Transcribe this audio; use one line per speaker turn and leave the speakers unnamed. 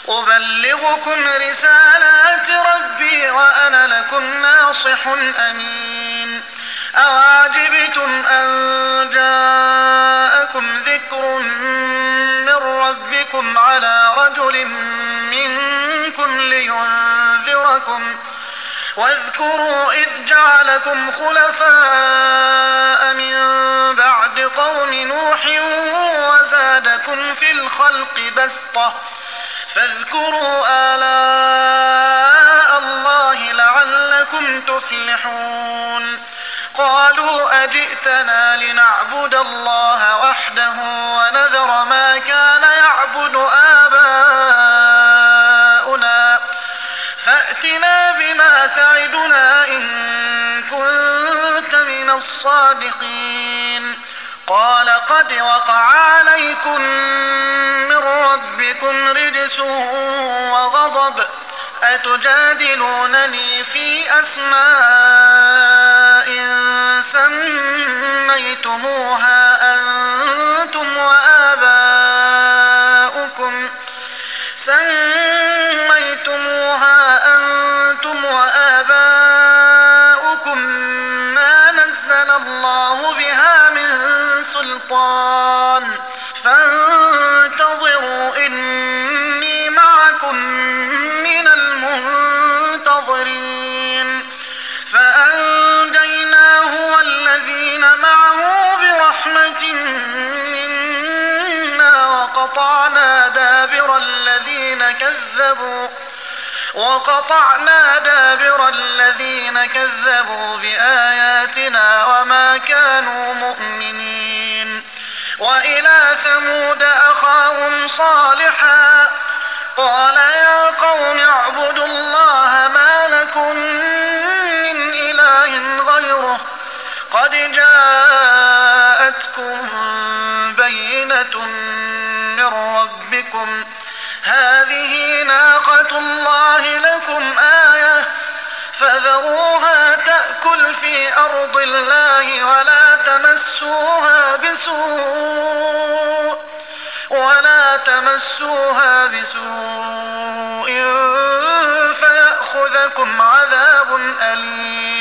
أبلغكم رسالات ربي وأنا لكم ناصح أمين. أوعجبتم أن جاءكم ذكر من ربكم على رجل منكم لينذركم واذكروا إذ جعلكم خلفاء من بعد قوم نوح وزادكم في الخلق بسطة فاذكروا آلاء الله لعلكم تفلحون. قالوا أجئتنا لنعبد الله وحده ونذر ما كان يعبد آباؤنا فأتنا بما تعدنا إن كنت من الصادقين. قال قد وقع عليكم من ربكم رجس وغضب أتجادلونني في أسماء سميتموها أنتم وآباؤكم ما نزل الله بها من سلطان فانتظروا إني معكم من المنتظرين. فأنجيناه والذين معه برحمة منا وقطعنا دابر الذين كذبوا بآياتنا وما كانوا مؤمنين. وإلى ثمود أخاهم صالحا قال يا قوم اعبدوا الله ما لكم من إله غيره قد جاءتكم بينة من ربكم هذه ناقة الله لكم آية فذروها تأكل في أرض الله ولا تمسوها بسوء فيأخذكم عذاب أليم.